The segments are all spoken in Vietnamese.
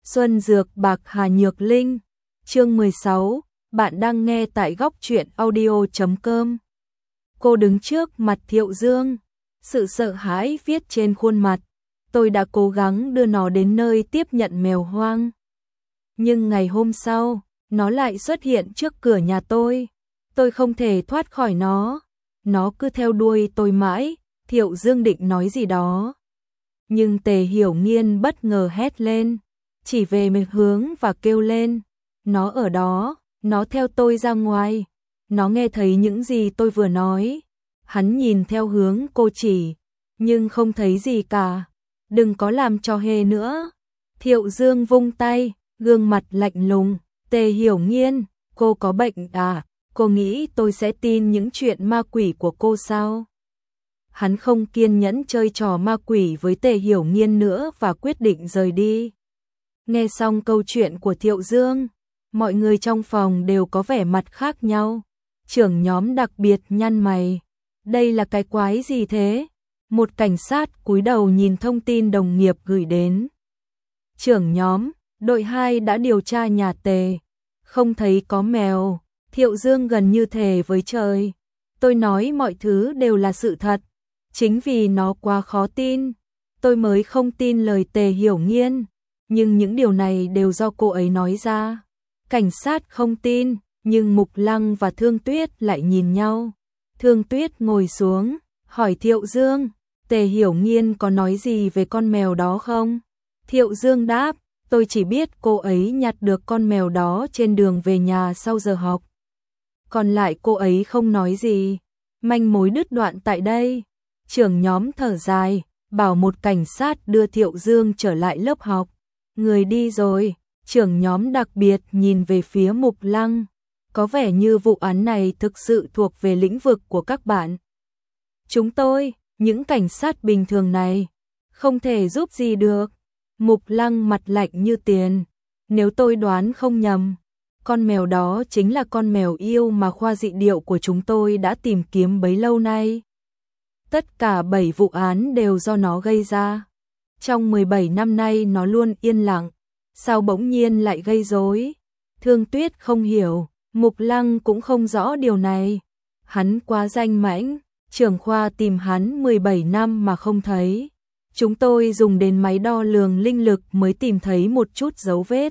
Xuân Dược Bạc Hà Nhược Linh. Chương 16, bạn đang nghe tại góc truyện audio.com. Cô đứng trước mặt Thiệu Dương, sự sợ hãi viết trên khuôn mặt. Tôi đã cố gắng đưa nó đến nơi tiếp nhận mèo hoang. Nhưng ngày hôm sau, nó lại xuất hiện trước cửa nhà tôi. Tôi không thể thoát khỏi nó. Nó cứ theo đuôi tôi mãi. Thiệu Dương định nói gì đó, nhưng Tề Hiểu Nghiên bất ngờ hét lên, chỉ về một hướng và kêu lên. Nó ở đó, nó theo tôi ra ngoài. Nó nghe thấy những gì tôi vừa nói. Hắn nhìn theo hướng cô chỉ, nhưng không thấy gì cả. Đừng có làm trò hề nữa. Thiệu Dương vung tay, gương mặt lạnh lùng. Tề Hiểu Nghiên, cô có bệnh à? Cô nghĩ tôi sẽ tin những chuyện ma quỷ của cô sao? Hắn không kiên nhẫn chơi trò ma quỷ với Tề Hiểu Nghiên nữa và quyết định rời đi. Nghe xong câu chuyện của Thiệu Dương, mọi người trong phòng đều có vẻ mặt khác nhau. Trưởng nhóm đặc biệt nhăn mày. Đây là cái quái gì thế? Một cảnh sát cúi đầu nhìn thông tin đồng nghiệp gửi đến. Trưởng nhóm, đội 2 đã điều tra nhà Tề. Không thấy có mèo. Thiệu Dương gần như thề với trời. Tôi nói mọi thứ đều là sự thật. Chính vì nó quá khó tin, tôi mới không tin lời Tề Hiểu Nghiên. Nhưng những điều này đều do cô ấy nói ra. Cảnh sát không tin, nhưng Mục Lăng và Thương Tuyết lại nhìn nhau. Thương Tuyết ngồi xuống, hỏi Thiệu Dương, Tề Hiểu Nghiên có nói gì về con mèo đó không? Thiệu Dương đáp, tôi chỉ biết cô ấy nhặt được con mèo đó trên đường về nhà sau giờ học. Còn lại cô ấy không nói gì. Manh mối đứt đoạn tại đây. Trưởng nhóm thở dài, bảo một cảnh sát đưa Thiệu Dương trở lại lớp học. Người đi rồi, trưởng nhóm đặc biệt nhìn về phía Mục Lăng. Có vẻ như vụ án này thực sự thuộc về lĩnh vực của các bạn. Chúng tôi, những cảnh sát bình thường này, không thể giúp gì được. Mục Lăng mặt lạnh như tiền. Nếu tôi đoán không nhầm, con mèo đó chính là con mèo yêu mà khoa dị điệu của chúng tôi đã tìm kiếm bấy lâu nay. Tất cả 7 vụ án đều do nó gây ra. Trong 17 năm nay nó luôn yên lặng, sao bỗng nhiên lại gây rối? Thương Tuyết không hiểu, Mục Lăng cũng không rõ điều này. Hắn quá danh mãnh, trưởng khoa tìm hắn 17 năm mà không thấy. Chúng tôi dùng đến máy đo lường linh lực mới tìm thấy một chút dấu vết.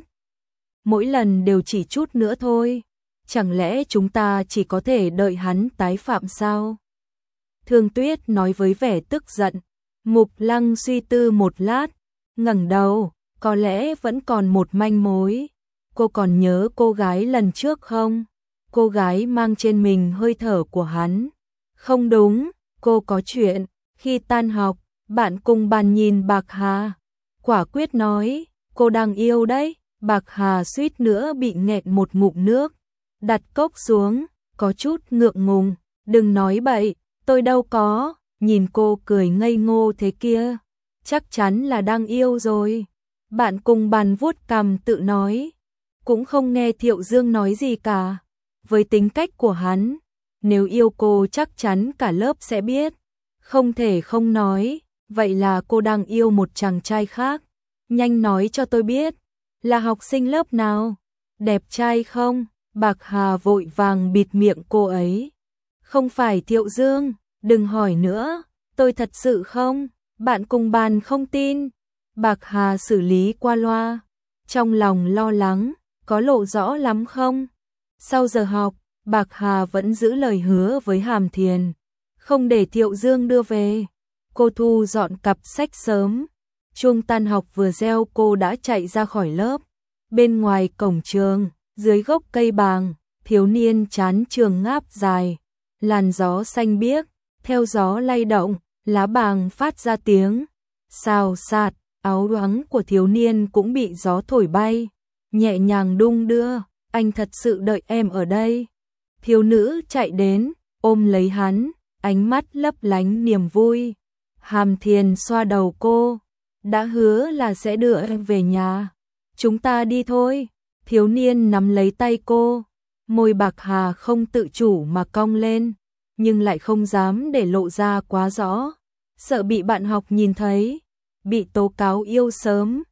Mỗi lần đều chỉ chút nữa thôi. Chẳng lẽ chúng ta chỉ có thể đợi hắn tái phạm sao? Thương Tuyết nói với vẻ tức giận. Mục Lăng suy tư một lát, ngẩng đầu, có lẽ vẫn còn một manh mối. Cô còn nhớ cô gái lần trước không? Cô gái mang trên mình hơi thở của hắn. Không đúng, cô có chuyện. Khi tan học, bạn cùng bàn nhìn Bạc Hà. Quả quyết nói, cô đang yêu đấy. Bạc Hà suýt nữa bị nghẹn một ngụm nước. Đặt cốc xuống, có chút ngượng ngùng. Đừng nói bậy, tôi đâu có. Nhìn cô cười ngây ngô thế kia, chắc chắn là đang yêu rồi. Bạn cùng bàn vuốt cằm tự nói, cũng không nghe Thiệu Dương nói gì cả. Với tính cách của hắn, nếu yêu cô chắc chắn cả lớp sẽ biết. Không thể không nói, vậy là cô đang yêu một chàng trai khác. Nhanh nói cho tôi biết, là học sinh lớp nào? Đẹp trai không? Bạc Hà vội vàng bịt miệng cô ấy. Không phải Thiệu Dương. Đừng hỏi nữa, tôi thật sự không, bạn cùng bàn không tin. Bạc Hà xử lý qua loa, trong lòng lo lắng, có lộ rõ lắm không? Sau giờ học, Bạc Hà vẫn giữ lời hứa với Hàm Thiền, không để Thiệu Dương đưa về. Cô thu dọn cặp sách sớm, chuông tan học vừa reo cô đã chạy ra khỏi lớp. Bên ngoài cổng trường, dưới gốc cây bàng, thiếu niên chán trường ngáp dài, làn gió xanh biếc. Theo gió lay động, lá bàng phát ra tiếng xào xạc, áo choàng của thiếu niên cũng bị gió thổi bay, nhẹ nhàng đung đưa. Anh thật sự đợi em ở đây. Thiếu nữ chạy đến, ôm lấy hắn, ánh mắt lấp lánh niềm vui. Hàm Thiền xoa đầu cô, đã hứa là sẽ đưa em về nhà. Chúng ta đi thôi. Thiếu niên nắm lấy tay cô, môi Bạc Hà không tự chủ mà cong lên. Nhưng lại không dám để lộ ra quá rõ, sợ bị bạn học nhìn thấy, bị tố cáo yêu sớm.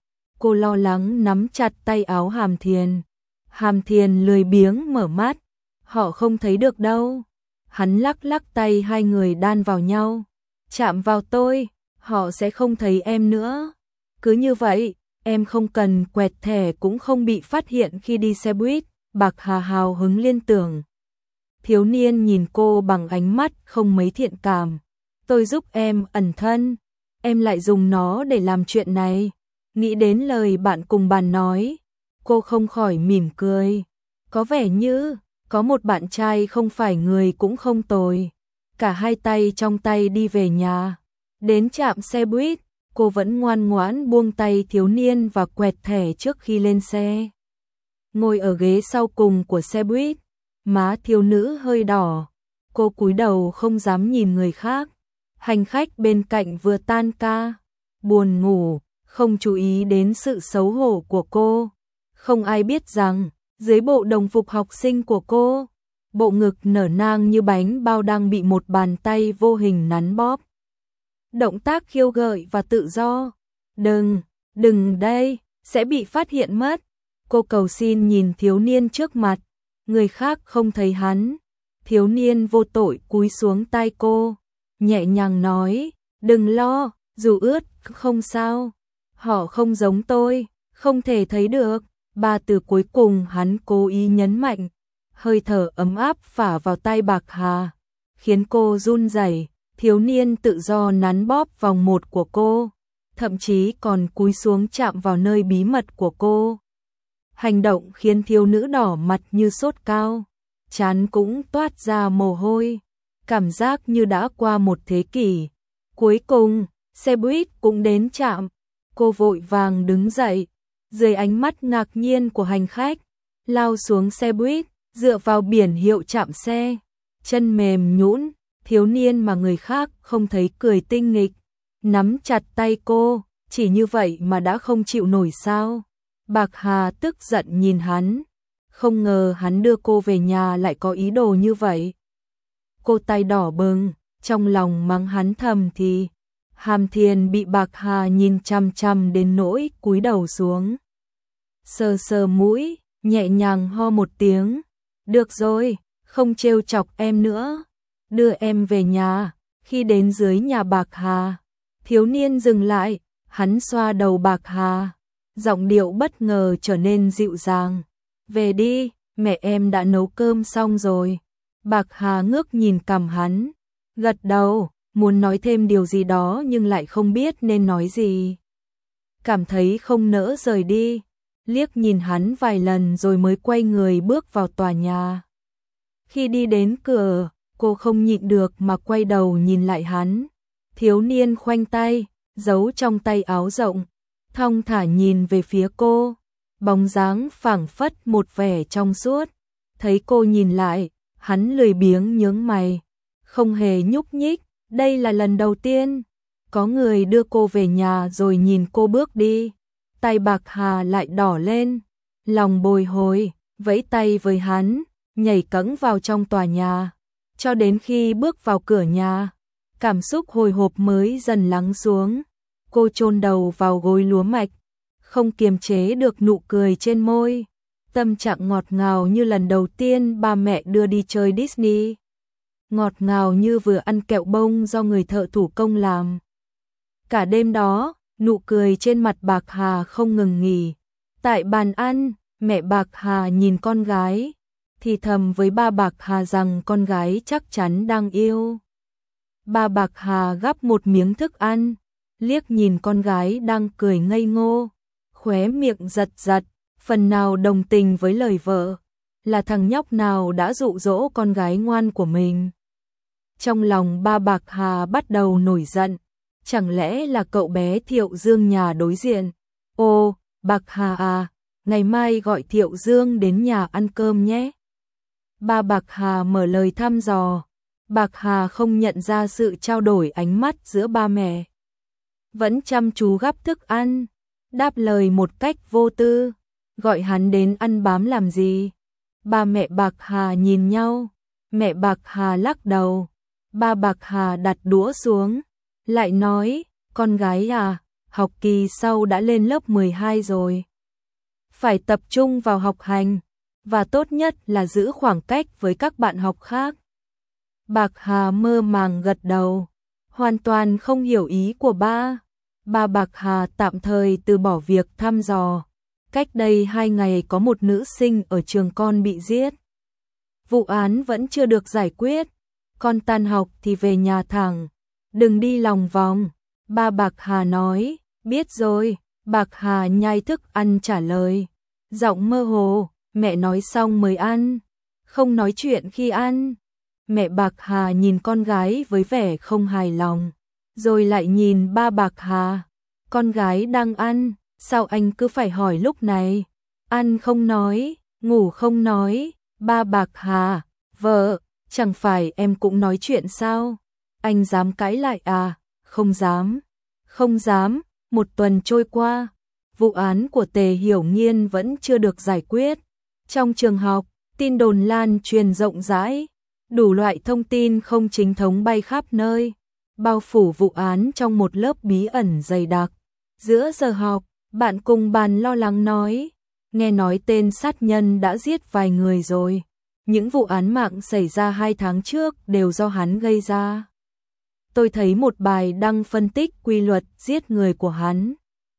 Cô lo lắng nắm chặt tay áo Hàm Thiền. Hàm Thiền lười biếng mở mắt. Họ không thấy được đâu. Hắn lắc lắc tay, hai người đan vào nhau. Chạm vào tôi, họ sẽ không thấy em nữa. Cứ như vậy, em không cần quẹt thẻ cũng không bị phát hiện khi đi xe buýt. Bạc Hà hào hứng liên tưởng. Thiếu niên nhìn cô bằng ánh mắt không mấy thiện cảm. Tôi giúp em ẩn thân, em lại dùng nó để làm chuyện này. Nghĩ đến lời bạn cùng bàn nói, cô không khỏi mỉm cười. Có vẻ như có một bạn trai không phải người cũng không tồi. Cả hai tay trong tay đi về nhà. Đến trạm xe buýt, cô vẫn ngoan ngoãn buông tay thiếu niên và quẹt thẻ trước khi lên xe. Ngồi ở ghế sau cùng của xe buýt, má thiếu nữ hơi đỏ. Cô cúi đầu không dám nhìn người khác. Hành khách bên cạnh vừa tan ca, buồn ngủ, không chú ý đến sự xấu hổ của cô. Không ai biết rằng, dưới bộ đồng phục học sinh của cô, bộ ngực nở nang như bánh bao đang bị một bàn tay vô hình nắn bóp. Động tác khiêu gợi và tự do. Đừng đây, sẽ bị phát hiện mất. Cô cầu xin nhìn thiếu niên trước mặt, người khác không thấy hắn. Thiếu niên vô tội cúi xuống tai cô, nhẹ nhàng nói, đừng lo, dù ướt, không sao. Họ không giống tôi, không thể thấy được. Ba từ cuối cùng hắn cố ý nhấn mạnh, hơi thở ấm áp phả vào tai Bạc Hà, khiến cô run rẩy. Thiếu niên tự do nắn bóp vòng một của cô, thậm chí còn cúi xuống chạm vào nơi bí mật của cô. Hành động khiến thiếu nữ đỏ mặt như sốt cao, trán cũng toát ra mồ hôi, cảm giác như đã qua một thế kỷ. Cuối cùng, xe buýt cũng đến trạm. Cô vội vàng đứng dậy, dưới ánh mắt ngạc nhiên của hành khách, lao xuống xe buýt, dựa vào biển hiệu trạm xe, chân mềm nhũn. Thiếu niên mà người khác không thấy cười tinh nghịch, nắm chặt tay cô, chỉ như vậy mà đã không chịu nổi sao? Bạc Hà tức giận nhìn hắn, không ngờ hắn đưa cô về nhà lại có ý đồ như vậy. Cô tay đỏ bừng, trong lòng mắng hắn thầm thì. Hàm Thiền bị Bạc Hà nhìn chằm chằm đến nỗi cúi đầu xuống. Sờ sờ mũi, nhẹ nhàng ho một tiếng. Được rồi, không trêu chọc em nữa. Đưa em về nhà. Khi đến dưới nhà Bạc Hà, thiếu niên dừng lại, hắn xoa đầu Bạc Hà. Giọng điệu bất ngờ trở nên dịu dàng. Về đi, mẹ em đã nấu cơm xong rồi. Bạc Hà ngước nhìn cằm hắn, gật đầu, muốn nói thêm điều gì đó nhưng lại không biết nên nói gì. Cảm thấy không nỡ rời đi, liếc nhìn hắn vài lần rồi mới quay người bước vào tòa nhà. Khi đi đến cửa, cô không nhịn được mà quay đầu nhìn lại hắn. Thiếu niên khoanh tay, giấu trong tay áo rộng, thong thả nhìn về phía cô, bóng dáng phảng phất một vẻ trong suốt. Thấy cô nhìn lại, hắn lười biếng nhướng mày, không hề nhúc nhích. Đây là lần đầu tiên có người đưa cô về nhà rồi nhìn cô bước đi. Tay Bạc Hà lại đỏ lên, lòng bồi hồi, vẫy tay với hắn, nhảy cẫng vào trong tòa nhà. Cho đến khi bước vào cửa nhà, cảm xúc hồi hộp mới dần lắng xuống. Cô chôn đầu vào gối lúa mạch, không kiềm chế được nụ cười trên môi. Tâm trạng ngọt ngào như lần đầu tiên ba mẹ đưa đi chơi Disney. Ngọt ngào như vừa ăn kẹo bông do người thợ thủ công làm. Cả đêm đó, nụ cười trên mặt Bạc Hà không ngừng nghỉ. Tại bàn ăn, mẹ Bạc Hà nhìn con gái, thì thầm với ba Bạc Hà rằng con gái chắc chắn đang yêu. Ba Bạc Hà gắp một miếng thức ăn, liếc nhìn con gái đang cười ngây ngô, khóe miệng giật giật, phần nào đồng tình với lời vợ, là thằng nhóc nào đã dụ dỗ con gái ngoan của mình. Trong lòng ba Bạc Hà bắt đầu nổi giận, chẳng lẽ là cậu bé Thiệu Dương nhà đối diện? Ô, Bạc Hà à, ngày mai gọi Thiệu Dương đến nhà ăn cơm nhé. Ba Bạc Hà mở lời thăm dò. Bạc Hà không nhận ra sự trao đổi ánh mắt giữa ba mẹ, vẫn chăm chú gắp thức ăn, đáp lời một cách vô tư. Gọi hắn đến ăn bám làm gì? Ba mẹ Bạc Hà nhìn nhau, mẹ Bạc Hà lắc đầu. Ba Bạc Hà đặt đũa xuống, lại nói, con gái à, học kỳ sau đã lên lớp 12 rồi. Phải tập trung vào học hành, và tốt nhất là giữ khoảng cách với các bạn học khác. Bạc Hà mơ màng gật đầu, hoàn toàn không hiểu ý của ba. Ba Bạc Hà tạm thời từ bỏ việc thăm dò. Cách đây 2 ngày có một nữ sinh ở trường con bị giết. Vụ án vẫn chưa được giải quyết. Con tan học thì về nhà thẳng, đừng đi lòng vòng. Ba Bạc Hà nói, biết rồi. Bạc Hà nhai thức ăn trả lời, giọng mơ hồ, mẹ nói xong mới ăn, không nói chuyện khi ăn. Mẹ Bạc Hà nhìn con gái với vẻ không hài lòng, rồi lại nhìn ba Bạc Hà. Con gái đang ăn, sao anh cứ phải hỏi lúc này? Ăn không nói, ngủ không nói. Ba Bạc Hà, vợ, chẳng phải em cũng nói chuyện sao? Anh dám cãi lại à? Không dám, không dám. Một tuần trôi qua, vụ án của Tề Hiểu Nghiên vẫn chưa được giải quyết. Trong trường học, tin đồn lan truyền rộng rãi, đủ loại thông tin không chính thống bay khắp nơi, bao phủ vụ án trong một lớp bí ẩn dày đặc. Giữa giờ học, bạn cùng bàn lo lắng nói, nghe nói tên sát nhân đã giết vài người rồi. Những vụ án mạng xảy ra 2 tháng trước đều do hắn gây ra. Tôi thấy một bài đăng phân tích quy luật giết người của hắn,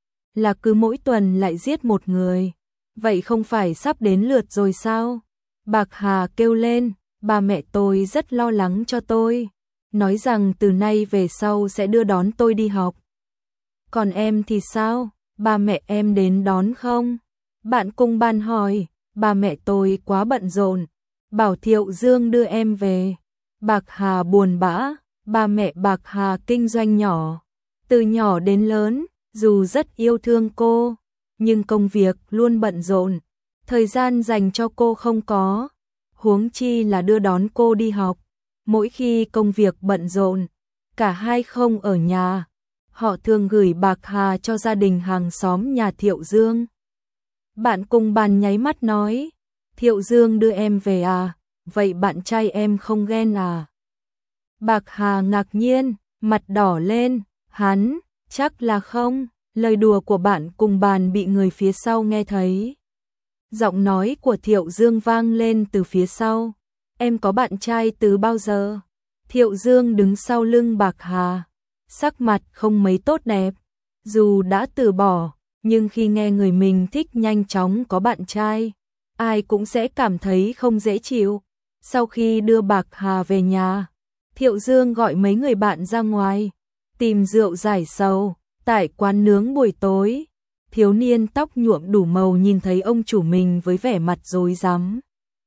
là cứ mỗi tuần lại giết một người. Vậy không phải sắp đến lượt rồi sao? Bạc Hà kêu lên, ba mẹ tôi rất lo lắng cho tôi, nói rằng từ nay về sau sẽ đưa đón tôi đi học. Còn em thì sao? Ba mẹ em đến đón không? Bạn cùng bàn hỏi, ba mẹ tôi quá bận rộn, bảo Thiệu Dương đưa em về. Bạc Hà buồn bã, ba mẹ Bạc Hà kinh doanh nhỏ, từ nhỏ đến lớn, dù rất yêu thương cô, nhưng công việc luôn bận rộn, thời gian dành cho cô không có, huống chi là đưa đón cô đi học. Mỗi khi công việc bận rộn, cả hai không ở nhà, họ thường gửi Bạc Hà cho gia đình hàng xóm nhà Thiệu Dương. Bạn cùng bàn nháy mắt nói, Thiệu Dương đưa em về à? Vậy bạn trai em không ghen à? Bạc Hà ngạc nhiên, mặt đỏ lên, hắn, chắc là không. Lời đùa của bạn cùng bàn bị người phía sau nghe thấy. Giọng nói của Thiệu Dương vang lên từ phía sau. Em có bạn trai từ bao giờ? Thiệu Dương đứng sau lưng Bạc Hà, sắc mặt không mấy tốt đẹp. Dù đã từ bỏ, nhưng khi nghe người mình thích nhanh chóng có bạn trai, ai cũng sẽ cảm thấy không dễ chịu. Sau khi đưa Bạc Hà về nhà, Thiệu Dương gọi mấy người bạn ra ngoài, tìm rượu giải sầu. Tại quán nướng buổi tối, thiếu niên tóc nhuộm đủ màu nhìn thấy ông chủ mình với vẻ mặt rối rắm.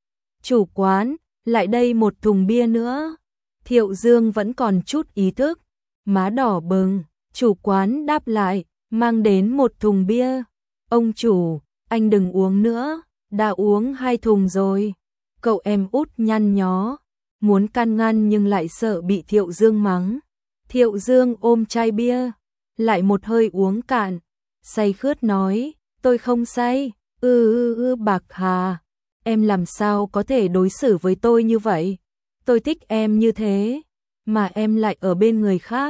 Chủ quán, lại đây một thùng bia nữa. Thiệu Dương vẫn còn chút ý thức, má đỏ bừng. Chủ quán đáp lại, mang đến một thùng bia. Ông chủ, anh đừng uống nữa, đã uống 2 thùng rồi. Cậu em út nhăn nhó, muốn can ngăn nhưng lại sợ bị Thiệu Dương mắng. Thiệu Dương ôm chai bia, lại một hơi uống cạn, say khướt nói, tôi không say. Bạc Hà, em làm sao có thể đối xử với tôi như vậy? Tôi thích em như thế, mà em lại ở bên người khác.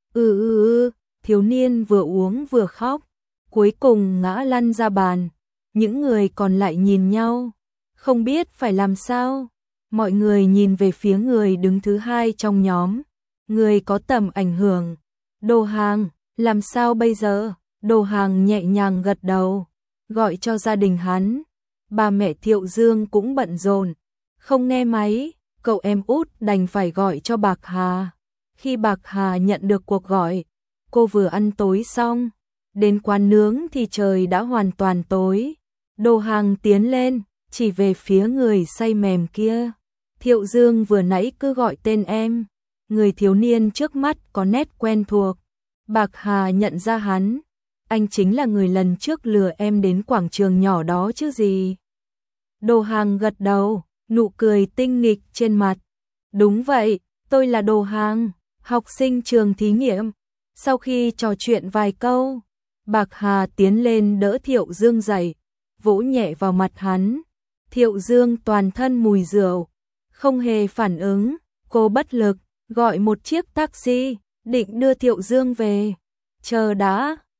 Thiếu niên vừa uống vừa khóc, cuối cùng ngã lăn ra bàn. Những người còn lại nhìn nhau, không biết phải làm sao. Mọi người nhìn về phía người đứng thứ hai trong nhóm, người có tầm ảnh hưởng. Đồ Hàng, làm sao bây giờ? Đồ Hàng nhẹ nhàng gật đầu, gọi cho gia đình hắn. Ba mẹ Thiệu Dương cũng bận rộn, không nghe máy, cậu em út đành phải gọi cho Bạc Hà. Khi Bạc Hà nhận được cuộc gọi, cô vừa ăn tối xong, đến quán nướng thì trời đã hoàn toàn tối. Đồ Hàng tiến lên, chỉ về phía người say mềm kia. Thiệu Dương vừa nãy cứ gọi tên em. Người thiếu niên trước mắt có nét quen thuộc. Bạc Hà nhận ra hắn, anh chính là người lần trước lừa em đến quảng trường nhỏ đó chứ gì. Đồ Hàng gật đầu, nụ cười tinh nghịch trên mặt. Đúng vậy, tôi là Đồ Hàng, học sinh trường thí nghiệm. Sau khi trò chuyện vài câu, Bạc Hà tiến lên đỡ Thiệu Dương dậy, vỗ nhẹ vào mặt hắn. Thiệu Dương toàn thân mùi rượu, không hề phản ứng. Cô bất lực gọi một chiếc taxi, định đưa Thiệu Dương về. Chờ đã,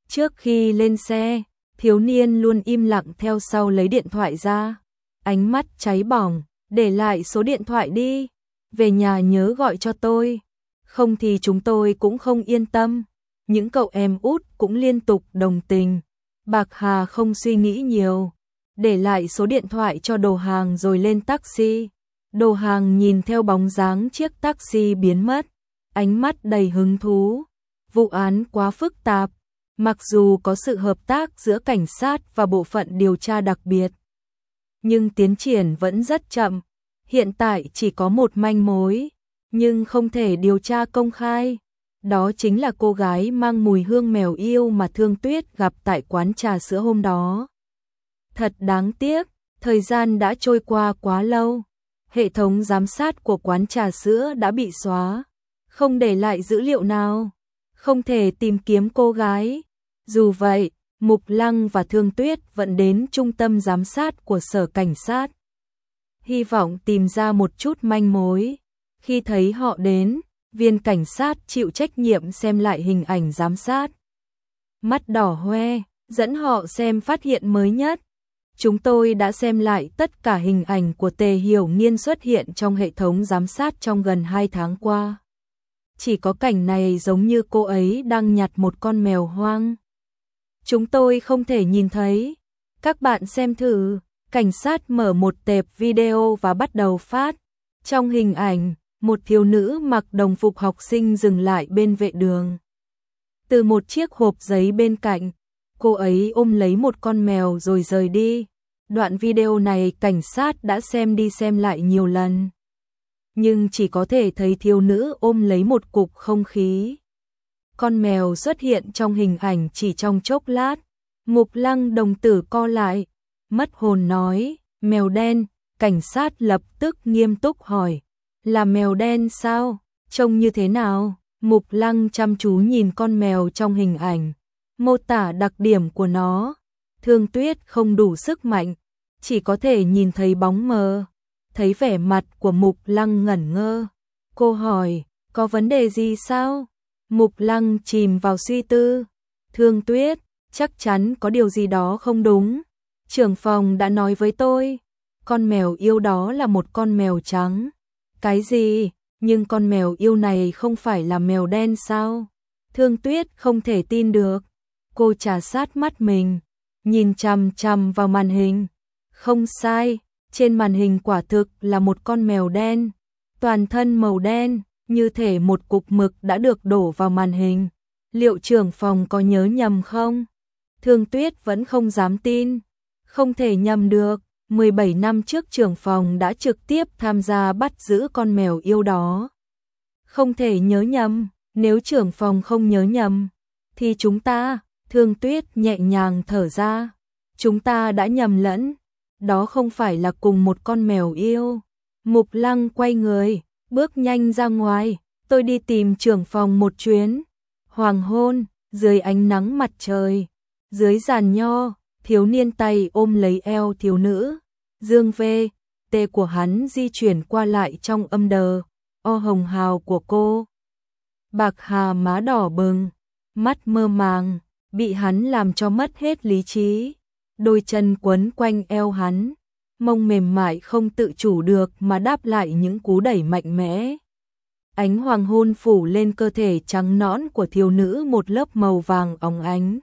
Trước khi lên xe, thiếu niên luôn im lặng theo sau lấy điện thoại ra, ánh mắt cháy bỏng, để lại số điện thoại đi, về nhà nhớ gọi cho tôi, không thì chúng tôi cũng không yên tâm. Những cậu em út cũng liên tục đồng tình. Bạc Hà không suy nghĩ nhiều, để lại số điện thoại cho đồ hàng rồi lên taxi. Đồ hàng nhìn theo bóng dáng chiếc taxi biến mất, ánh mắt đầy hứng thú. Vụ án quá phức tạp, mặc dù có sự hợp tác giữa cảnh sát và bộ phận điều tra đặc biệt, nhưng tiến triển vẫn rất chậm. Hiện tại chỉ có một manh mối, nhưng không thể điều tra công khai. Đó chính là cô gái mang mùi hương mèo yêu mà Thương Tuyết gặp tại quán trà sữa hôm đó. Thật đáng tiếc, thời gian đã trôi qua quá lâu. Hệ thống giám sát của quán trà sữa đã bị xóa, không để lại dữ liệu nào, không thể tìm kiếm cô gái. Dù vậy, Mục Lăng và Thương Tuyết vẫn đến trung tâm giám sát của sở cảnh sát, hy vọng tìm ra một chút manh mối. Khi thấy họ đến, viên cảnh sát chịu trách nhiệm xem lại hình ảnh giám sát, mắt đỏ hoe, dẫn họ xem phát hiện mới nhất. Chúng tôi đã xem lại tất cả hình ảnh của Tề Hiểu Nghiên xuất hiện trong hệ thống giám sát trong gần 2 tháng qua. Chỉ có cảnh này giống như cô ấy đang nhặt một con mèo hoang. Chúng tôi không thể nhìn thấy. Các bạn xem thử. Cảnh sát mở một tệp video và bắt đầu phát. Trong hình ảnh, một thiếu nữ mặc đồng phục học sinh dừng lại bên vệ đường. Từ một chiếc hộp giấy bên cạnh, cô ấy ôm lấy một con mèo rồi rời đi. Đoạn video này cảnh sát đã xem đi xem lại nhiều lần, nhưng chỉ có thể thấy thiếu nữ ôm lấy một cục không khí. Con mèo xuất hiện trong hình ảnh chỉ trong chốc lát. Mục Lăng đồng tử co lại, mất hồn nói, mèo đen. Cảnh sát lập tức nghiêm túc hỏi, là mèo đen sao? Trông như thế nào? Mục Lăng chăm chú nhìn con mèo trong hình ảnh, mô tả đặc điểm của nó. Thương Tuyết không đủ sức mạnh, chỉ có thể nhìn thấy bóng mờ. Thấy vẻ mặt của Mục Lăng ngẩn ngơ, cô hỏi, có vấn đề gì sao? Mục Lăng chìm vào suy tư. Thương Tuyết, chắc chắn có điều gì đó không đúng. Trưởng phòng đã nói với tôi, con mèo yêu đó là một con mèo trắng. Cái gì? Nhưng con mèo yêu này không phải là mèo đen sao? Thương Tuyết không thể tin được. Cô trà sát mắt mình, nhìn chằm chằm vào màn hình. Không sai, trên màn hình quả thực là một con mèo đen, toàn thân màu đen, như thể một cục mực đã được đổ vào màn hình. Liệu trưởng phòng có nhớ nhầm không? Thương Tuyết vẫn không dám tin. Không thể nhầm được, 17 năm trước trưởng phòng đã trực tiếp tham gia bắt giữ con mèo yêu đó. Không thể nhớ nhầm, nếu trưởng phòng không nhớ nhầm, thì chúng ta, Thương Tuyết nhẹ nhàng thở ra, chúng ta đã nhầm lẫn, đó không phải là cùng một con mèo yêu. Mục Lăng quay người, bước nhanh ra ngoài, tôi đi tìm trưởng phòng một chuyến. Hoàng hôn, dưới ánh nắng mặt trời, dưới giàn nho, thiếu niên tay ôm lấy eo thiếu nữ, dương vê, tê của hắn di chuyển qua lại trong âm đờ, o hồng hào của cô. Bạc Hà má đỏ bừng, mắt mơ màng, bị hắn làm cho mất hết lý trí. Đôi chân quấn quanh eo hắn, mông mềm mại không tự chủ được mà đáp lại những cú đẩy mạnh mẽ. Ánh hoàng hôn phủ lên cơ thể trắng nõn của thiếu nữ một lớp màu vàng óng ánh.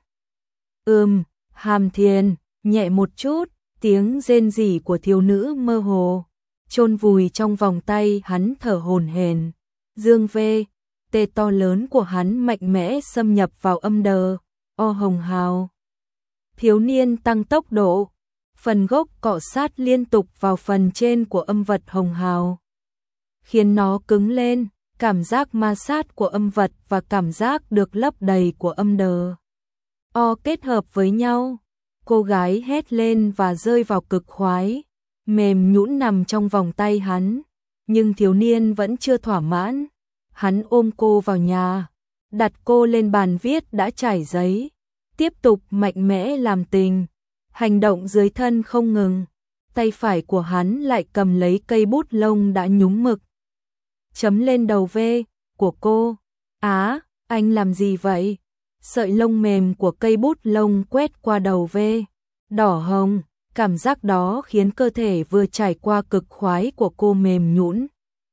Hàm Thiền, nhẹ một chút, tiếng rên rỉ của thiếu nữ mơ hồ, chôn vùi trong vòng tay hắn thở hổn hển. Dương vê, tê to lớn của hắn mạnh mẽ xâm nhập vào âm đờ, o hồng hào. Thiếu niên tăng tốc độ, phần gốc cọ sát liên tục vào phần trên của âm vật hồng hào, khiến nó cứng lên. Cảm giác ma sát của âm vật và cảm giác được lấp đầy của âm đờ o kết hợp với nhau, cô gái hét lên và rơi vào cực khoái, mềm nhũn nằm trong vòng tay hắn. Nhưng thiếu niên vẫn chưa thỏa mãn, hắn ôm cô vào nhà, đặt cô lên bàn viết đã trải giấy, tiếp tục mạnh mẽ làm tình, hành động dưới thân không ngừng. Tay phải của hắn lại cầm lấy cây bút lông đã nhúng mực, chấm lên đầu V của cô. Á, anh làm gì vậy? Sợi lông mềm của cây bút lông quét qua đầu V, đỏ hồng, cảm giác đó khiến cơ thể vừa trải qua cực khoái của cô mềm nhũn.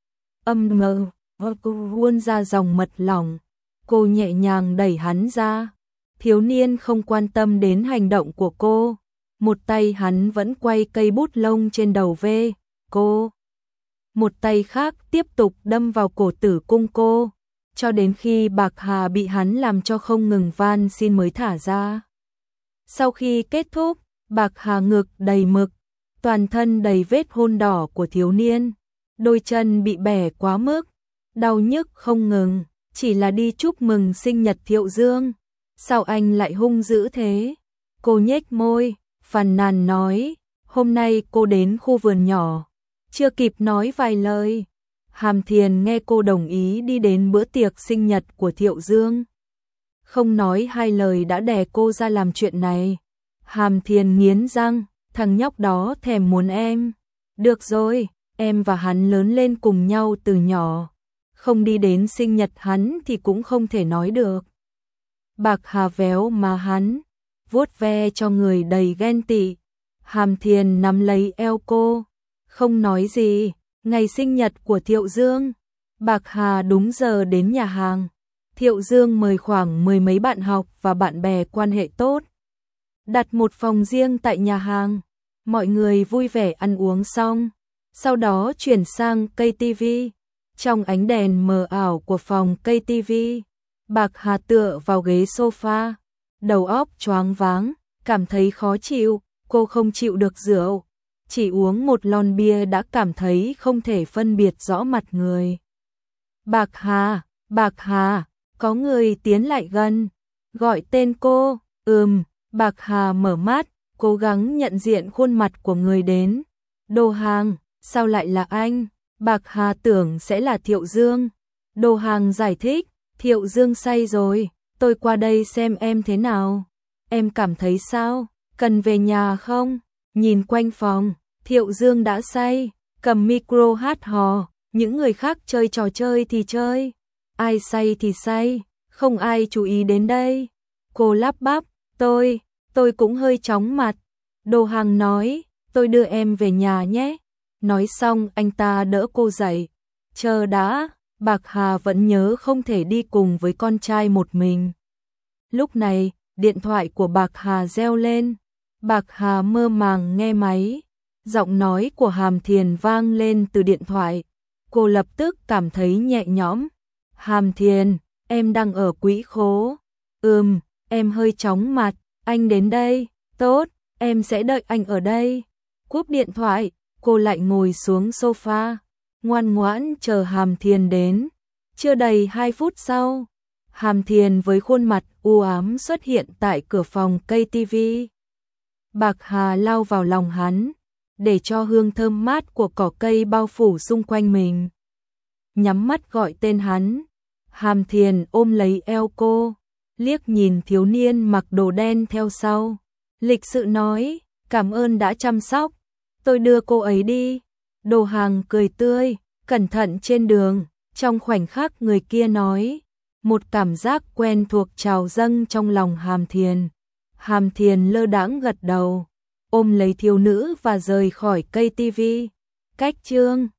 Âm ngờ, buôn ra dòng mật lỏng, cô nhẹ nhàng đẩy hắn ra. Thiếu niên không quan tâm đến hành động của cô, một tay hắn vẫn quay cây bút lông trên đầu V, cô. Một tay khác tiếp tục đâm vào cổ tử cung cô, cho đến khi Bạc Hà bị hắn làm cho không ngừng van xin mới thả ra. Sau khi kết thúc, Bạc Hà ngực đầy mực, toàn thân đầy vết hôn đỏ của thiếu niên, đôi chân bị bẻ quá mức, đau nhức không ngừng, chỉ là đi chúc mừng sinh nhật Thiệu Dương. Sao anh lại hung dữ thế? Cô nhếch môi, phàn nàn nói, hôm nay cô đến khu vườn nhỏ, chưa kịp nói vài lời. Hàm Thiền nghe cô đồng ý đi đến bữa tiệc sinh nhật của Thiệu Dương. Không nói hai lời đã đè cô ra làm chuyện này. Hàm Thiền nghiến răng, thằng nhóc đó thèm muốn em. Được rồi, em và hắn lớn lên cùng nhau từ nhỏ. Không đi đến sinh nhật hắn thì cũng không thể nói được. Bạc Hà véo má hắn, vuốt ve cho người đầy ghen tị. Hàm Thiền nắm lấy eo cô, không nói gì. Ngày sinh nhật của Thiệu Dương, Bạc Hà đúng giờ đến nhà hàng. Thiệu Dương mời khoảng 10 mấy bạn học và bạn bè quan hệ tốt. Đặt một phòng riêng tại nhà hàng. Mọi người vui vẻ ăn uống xong. Sau đó chuyển sang cây tivi. Trong ánh đèn mờ ảo của phòng cây tivi, Bạc Hà tựa vào ghế sofa, đầu óc choáng váng, cảm thấy khó chịu. Cô không chịu được rượu, chỉ uống một lon bia đã cảm thấy không thể phân biệt rõ mặt người. Bạc Hà, có người tiến lại gần, gọi tên cô. Bạc Hà mở mắt, cố gắng nhận diện khuôn mặt của người đến. Đồ Hàng, sao lại là anh? Bạc Hà tưởng sẽ là Thiệu Dương. Đồ Hàng giải thích, Thiệu Dương say rồi, tôi qua đây xem em thế nào. Em cảm thấy sao? Cần về nhà không? Nhìn quanh phòng, Thiệu Dương đã say, cầm micro hát hò, những người khác chơi trò chơi thì chơi. Ai say thì say, không ai chú ý đến đây. Cô lắp bắp, tôi cũng hơi chóng mặt. Đồ Hàng nói, tôi đưa em về nhà nhé. Nói xong anh ta đỡ cô dậy. Chờ đã, Bạc Hà vẫn nhớ không thể đi cùng với con trai một mình. Lúc này, điện thoại của Bạc Hà reo lên. Bạc Hà mơ màng nghe máy. Giọng nói của Hàm Thiền vang lên từ điện thoại. Cô lập tức cảm thấy nhẹ nhõm. Hàm Thiền, em đang ở quỹ khố. Em hơi chóng mặt, anh đến đây. Tốt, em sẽ đợi anh ở đây. Cúp điện thoại, cô lại ngồi xuống sofa, ngoan ngoãn chờ Hàm Thiền đến. Chưa đầy 2 phút sau, Hàm Thiền với khuôn mặt u ám xuất hiện tại cửa phòng cây tivi. Bạc Hà lao vào lòng hắn, để cho hương thơm mát của cỏ cây bao phủ xung quanh mình. Nhắm mắt gọi tên hắn, Hàm Thiền ôm lấy eo cô, liếc nhìn thiếu niên mặc đồ đen theo sau. Lịch sự nói, cảm ơn đã chăm sóc, tôi đưa cô ấy đi. Đồ Hàng cười tươi, cẩn thận trên đường. Trong khoảnh khắc người kia nói, một cảm giác quen thuộc trào dâng trong lòng Hàm Thiền. Hàm Thiền lơ đãng gật đầu, ôm lấy thiếu nữ và rời khỏi cây tivi. Cách chương